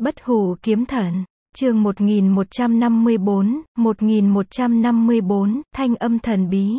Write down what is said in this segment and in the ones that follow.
Bất hủ kiếm thần, chương 1154, thanh âm thần bí.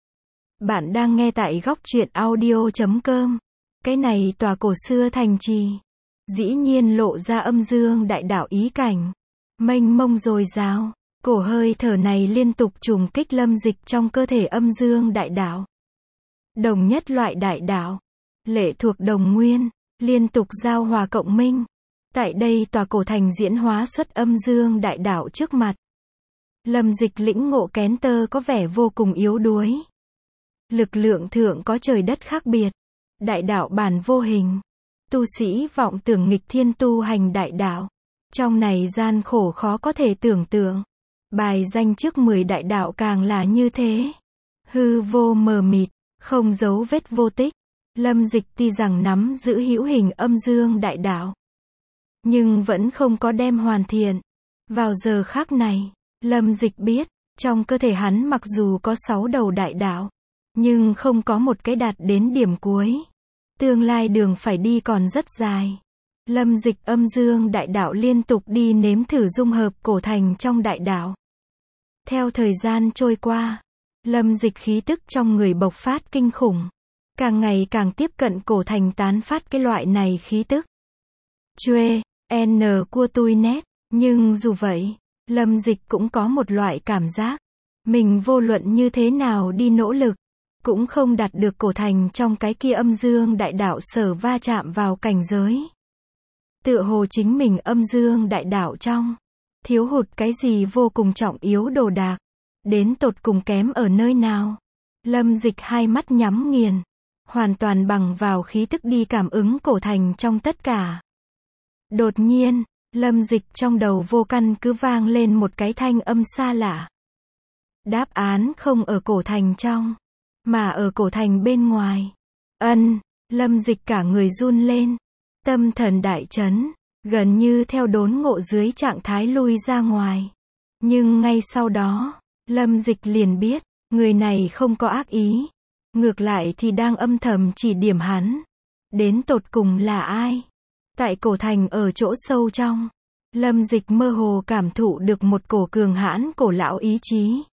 Bạn đang nghe tại góc truyện audio.com. Cái này tòa cổ xưa thành trì, dĩ nhiên lộ ra âm dương đại đạo ý cảnh, mênh mông dồi dào. Cổ hơi thở này liên tục trùng kích Lâm Dịch trong cơ thể âm dương đại đạo. Đồng nhất loại đại đạo, lệ thuộc đồng nguyên, liên tục giao hòa cộng minh. Tại đây tòa cổ thành diễn hóa xuất âm dương đại đạo trước mặt. Lâm Dịch lĩnh ngộ kén tơ có vẻ vô cùng yếu đuối. Lực lượng thượng có trời đất khác biệt. Đại đạo bản vô hình. Tu sĩ vọng tưởng nghịch thiên tu hành đại đạo. Trong này gian khổ khó có thể tưởng tượng. Bài danh trước 10 đại đạo càng là như thế. Hư vô mờ mịt, không dấu vết vô tích. Lâm Dịch tuy rằng nắm giữ hữu hình âm dương đại đạo, nhưng vẫn không có đem hoàn thiện. Vào giờ khắc này, Lâm Dịch biết, trong cơ thể hắn mặc dù có 6 đầu đại đạo, nhưng không có một cái đạt đến điểm cuối. Tương lai đường phải đi còn rất dài. Lâm Dịch âm dương đại đạo liên tục đi nếm thử dung hợp cổ thành trong đại đạo. Theo thời gian trôi qua, Lâm Dịch khí tức trong người bộc phát kinh khủng. Càng ngày càng tiếp cận cổ thành tán phát cái loại này khí tức. Chuê, N của tui nét. Nhưng dù vậy, Lâm Dịch cũng có một loại cảm giác. Mình vô luận như thế nào đi nỗ lực, cũng không đạt được cổ thành trong cái kia âm dương đại đạo sở va chạm vào cảnh giới. Tựa hồ chính mình âm dương đại đạo trong, thiếu hụt cái gì vô cùng trọng yếu đồ đạc. Đến tột cùng kém ở nơi nào? Lâm Dịch hai mắt nhắm nghiền. Hoàn toàn bằng vào khí tức đi cảm ứng cổ thành trong tất cả. Đột nhiên, Lâm Dịch trong đầu vô căn cứ vang lên một cái thanh âm xa lạ. Đáp án không ở cổ thành trong, mà ở cổ thành bên ngoài. Lâm Dịch cả người run lên. Tâm thần đại chấn, gần như theo đốn ngộ dưới trạng thái lui ra ngoài. Nhưng ngay sau đó, Lâm Dịch liền biết, người này không có ác ý. Ngược lại thì đang âm thầm chỉ điểm hắn. Đến tột cùng là ai? Tại cổ thành ở chỗ sâu trong, Lâm Dịch mơ hồ cảm thụ được một cổ cường hãn cổ lão ý chí.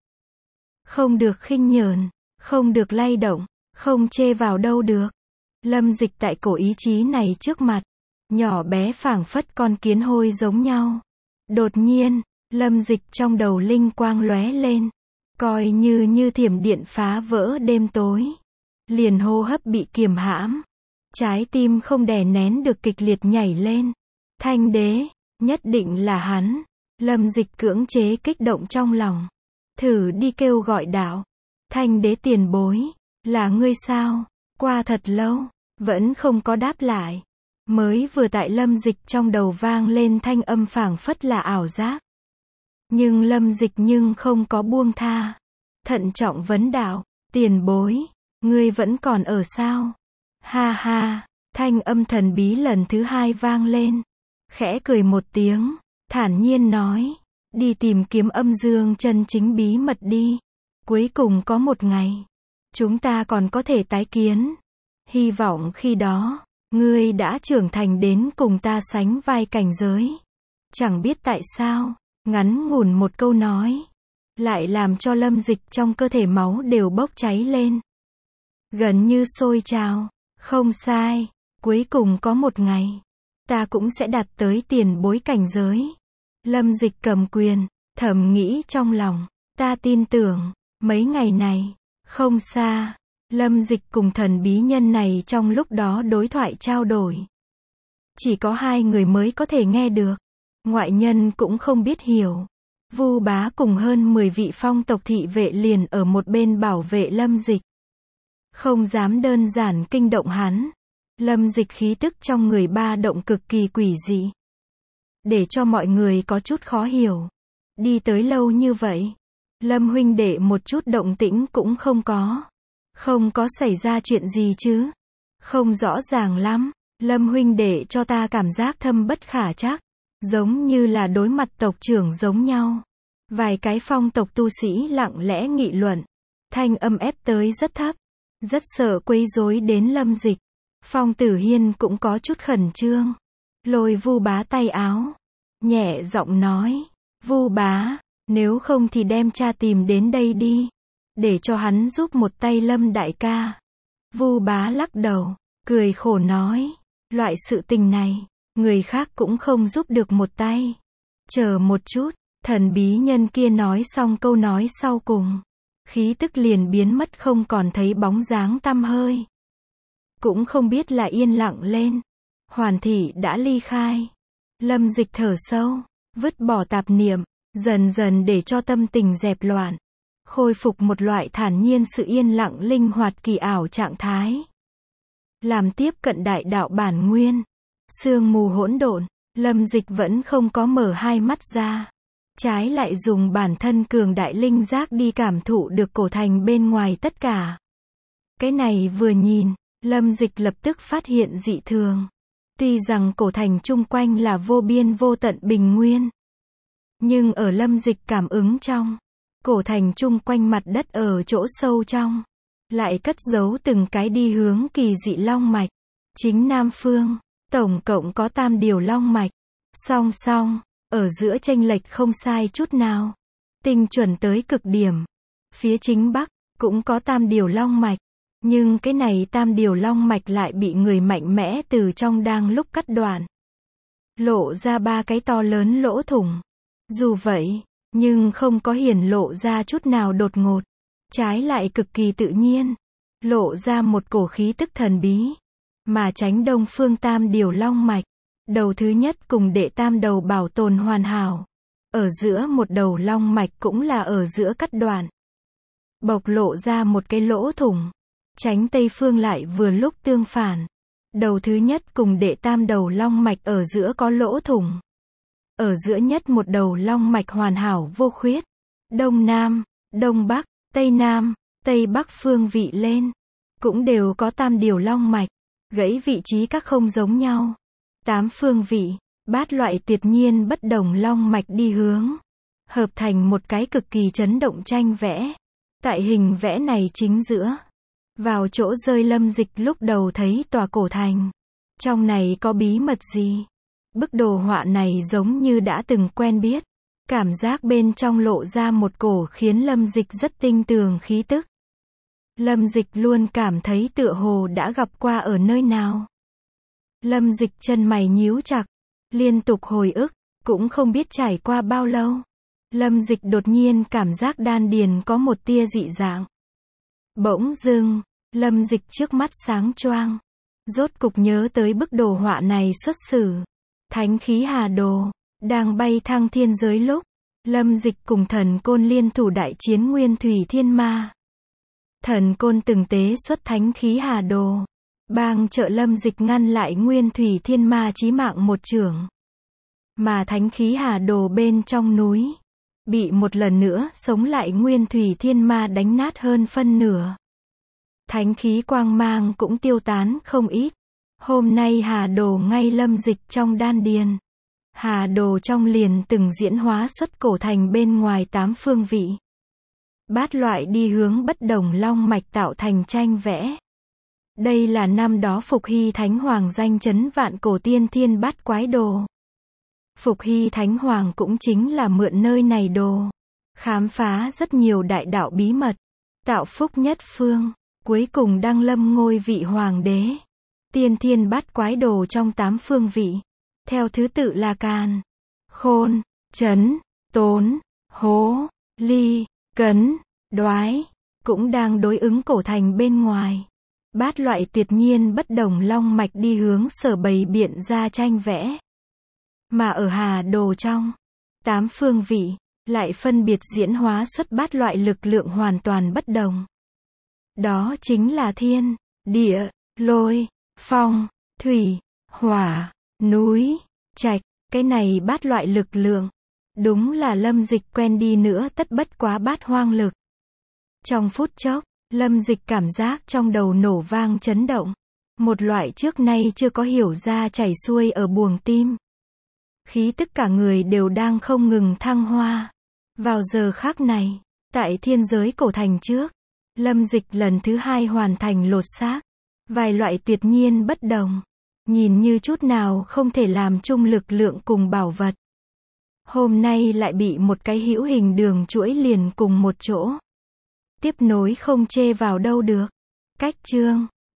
Không được khinh nhờn, không được lay động, không chê vào đâu được. Lâm Dịch tại cổ ý chí này trước mặt, nhỏ bé phảng phất con kiến hôi giống nhau. Đột nhiên, Lâm Dịch trong đầu linh quang lóe lên. Coi như thiểm điện phá vỡ đêm tối. Liền hô hấp bị kiềm hãm. Trái tim không đè nén được kịch liệt nhảy lên. Thanh đế, nhất định là hắn. Lâm Dịch cưỡng chế kích động trong lòng. Thử đi kêu gọi đạo. Thanh đế tiền bối, là ngươi sao? Qua thật lâu, vẫn không có đáp lại. Mới vừa tại Lâm Dịch trong đầu vang lên thanh âm phảng phất là ảo giác. Nhưng Lâm Dịch không có buông tha. Thận trọng vấn đạo, tiền bối, ngươi vẫn còn ở sao? Ha ha, thanh âm thần bí lần thứ hai vang lên. Khẽ cười một tiếng, thản nhiên nói, đi tìm kiếm âm dương chân chính bí mật đi. Cuối cùng có một ngày, chúng ta còn có thể tái kiến. Hy vọng khi đó, ngươi đã trưởng thành đến cùng ta sánh vai cảnh giới. Chẳng biết tại sao, ngắn ngủn một câu nói, lại làm cho Lâm Dịch trong cơ thể máu đều bốc cháy lên. Gần như sôi trào. Không sai, cuối cùng có một ngày, ta cũng sẽ đạt tới tiền bối cảnh giới. Lâm Dịch cầm quyền, thầm nghĩ trong lòng, ta tin tưởng, mấy ngày này, không xa, Lâm Dịch cùng thần bí nhân này trong lúc đó đối thoại trao đổi. Chỉ có hai người mới có thể nghe được, ngoại nhân cũng không biết hiểu. Vu Bá cùng hơn 10 vị phong tộc thị vệ liền ở một bên bảo vệ Lâm Dịch. Không dám đơn giản kinh động hắn. Lâm Dịch khí tức trong người ba động cực kỳ quỷ dị. Để cho mọi người có chút khó hiểu. Đi tới lâu như vậy, Lâm huynh đệ một chút động tĩnh cũng không có. Không có xảy ra chuyện gì chứ? Không rõ ràng lắm. Lâm huynh đệ cho ta cảm giác thâm bất khả trắc. Giống như là đối mặt tộc trưởng giống nhau. Vài cái phong tộc tu sĩ lặng lẽ nghị luận. Thanh âm ép tới rất thấp. Rất sợ quấy rối đến Lâm Dịch. Phong Tử Hiên cũng có chút khẩn trương. Lôi Vu Bá tay áo. nhẹ giọng nói, Vu bá, nếu không thì đem cha tìm đến đây đi, để cho hắn giúp một tay Lâm đại ca. Vu bá lắc đầu, cười khổ nói, loại sự tình này, người khác cũng không giúp được một tay. Chờ một chút, thần bí nhân kia nói xong câu nói sau cùng, khí tức liền biến mất không còn thấy bóng dáng tăm hơi. Cũng không biết là yên lặng lên. Hoàn Thị đã ly khai. Lâm Dịch thở sâu, vứt bỏ tạp niệm, dần dần để cho tâm tình dẹp loạn, khôi phục một loại thản nhiên sự yên lặng linh hoạt kỳ ảo trạng thái. Làm tiếp cận đại đạo bản nguyên, sương mù hỗn độn, Lâm Dịch vẫn không có mở hai mắt ra, trái lại dùng bản thân cường đại linh giác đi cảm thụ được cổ thành bên ngoài tất cả. Cái này vừa nhìn, Lâm Dịch lập tức phát hiện dị thường. Tuy rằng cổ thành chung quanh là vô biên vô tận bình nguyên, nhưng ở Lâm Dịch cảm ứng trong, cổ thành chung quanh mặt đất ở chỗ sâu trong, lại cất giấu từng cái đi hướng kỳ dị long mạch. Chính Nam Phương, tổng cộng có tam điều long mạch, song song, ở giữa chênh lệch không sai chút nào, tinh chuẩn tới cực điểm. Phía chính Bắc, cũng có tam điều long mạch, nhưng cái này tam điều long mạch lại bị người mạnh mẽ từ trong đang lúc cắt đoạn, lộ ra ba cái to lớn lỗ thủng. Dù vậy, nhưng không có hiển lộ ra chút nào đột ngột, trái lại cực kỳ tự nhiên, lộ ra một cổ khí tức thần bí. Mà Chánh Đông Phương tam điều long mạch, đầu thứ nhất cùng đệ tam đầu bảo tồn hoàn hảo, ở giữa một đầu long mạch cũng là ở giữa cắt đoạn, bộc lộ ra một cái lỗ thủng. Chánh Tây Phương lại vừa lúc tương phản, đầu thứ nhất cùng đệ tam đầu long mạch ở giữa có lỗ thủng, ở giữa nhất một đầu long mạch hoàn hảo vô khuyết. Đông Nam, Đông Bắc, Tây Nam, Tây Bắc phương vị lên, cũng đều có tam điều long mạch, gãy vị trí các không giống nhau. 8 phương vị, 8 loại tuyệt nhiên bất đồng long mạch đi hướng, hợp thành một cái cực kỳ chấn động tranh vẽ. Tại hình vẽ này chính giữa, vào chỗ rơi Lâm Dịch lúc đầu thấy tòa cổ thành. Trong này có bí mật gì? Bức đồ họa này giống như đã từng quen biết. Cảm giác bên trong lộ ra một cổ khiến Lâm Dịch rất tinh tường khí tức. Lâm Dịch luôn cảm thấy tựa hồ đã gặp qua ở nơi nào. Lâm Dịch chân mày nhíu chặt, liên tục hồi ức, cũng không biết trải qua bao lâu. Lâm Dịch đột nhiên cảm giác đan điền có một tia dị dạng. Bỗng dưng, Lâm Dịch trước mắt sáng choang, rốt cục nhớ tới bức đồ họa này xuất xử. Thánh khí Hà Đồ, đang bay thăng thiên giới lúc, Lâm Dịch cùng Thần Côn liên thủ đại chiến Nguyên Thủy Thiên Ma. Thần Côn từng tế xuất thánh khí Hà Đồ, bang trợ Lâm Dịch ngăn lại Nguyên Thủy Thiên Ma chí mạng một chưởng. Mà thánh khí Hà Đồ bên trong núi, bị một lần nữa sống lại Nguyên Thủy Thiên Ma đánh nát hơn phân nửa. Thánh khí quang mang cũng tiêu tán không ít. Hôm nay Hà Đồ ngay Lâm Dịch trong đan điền. Hà Đồ trong liền từng diễn hóa xuất cổ thành bên ngoài 8 phương vị. 8 loại đi hướng bất đồng long mạch tạo thành tranh vẽ. Đây là năm đó Phục Hy Thánh Hoàng danh chấn vạn cổ tiên thiên bát quái đồ. Phục Hy Thánh Hoàng cũng chính là mượn nơi này đồ, khám phá rất nhiều đại đạo bí mật, tạo phúc nhất phương, cuối cùng đăng lâm ngôi vị hoàng đế. Tiên thiên bát quái đồ trong 8 phương vị, theo thứ tự là Càn, Khôn, Trấn, Tốn, Hố, Ly, Cấn, Đoái, cũng đang đối ứng cổ thành bên ngoài. 8 loại tuyệt nhiên bất đồng long mạch đi hướng sở bày biện ra tranh vẽ. Mà ở Hà Đồ trong 8 phương vị, lại phân biệt diễn hóa xuất 8 loại lực lượng hoàn toàn bất đồng. Đó chính là thiên, địa, lôi, phong, thủy, hỏa, núi, trạch. Cái này 8 loại lực lượng, đúng là Lâm Dịch quen đi nữa tất bất quá 8 hoang lực. Trong phút chốc, Lâm Dịch cảm giác trong đầu nổ vang chấn động. Một loại trước nay chưa có hiểu ra chảy xuôi ở buồng tim. Khí tức cả người đều đang không ngừng thăng hoa. Vào giờ khắc này, tại thiên giới cổ thành trước, Lâm Dịch lần thứ 2 hoàn thành lột xác. Vài loại tuyệt nhiên bất đồng, nhìn như chút nào không thể làm chung lực lượng cùng bảo vật. Hôm nay lại bị một cái hữu hình đường chuỗi liền cùng một chỗ. Tiếp nối không chê vào đâu được. Cách chương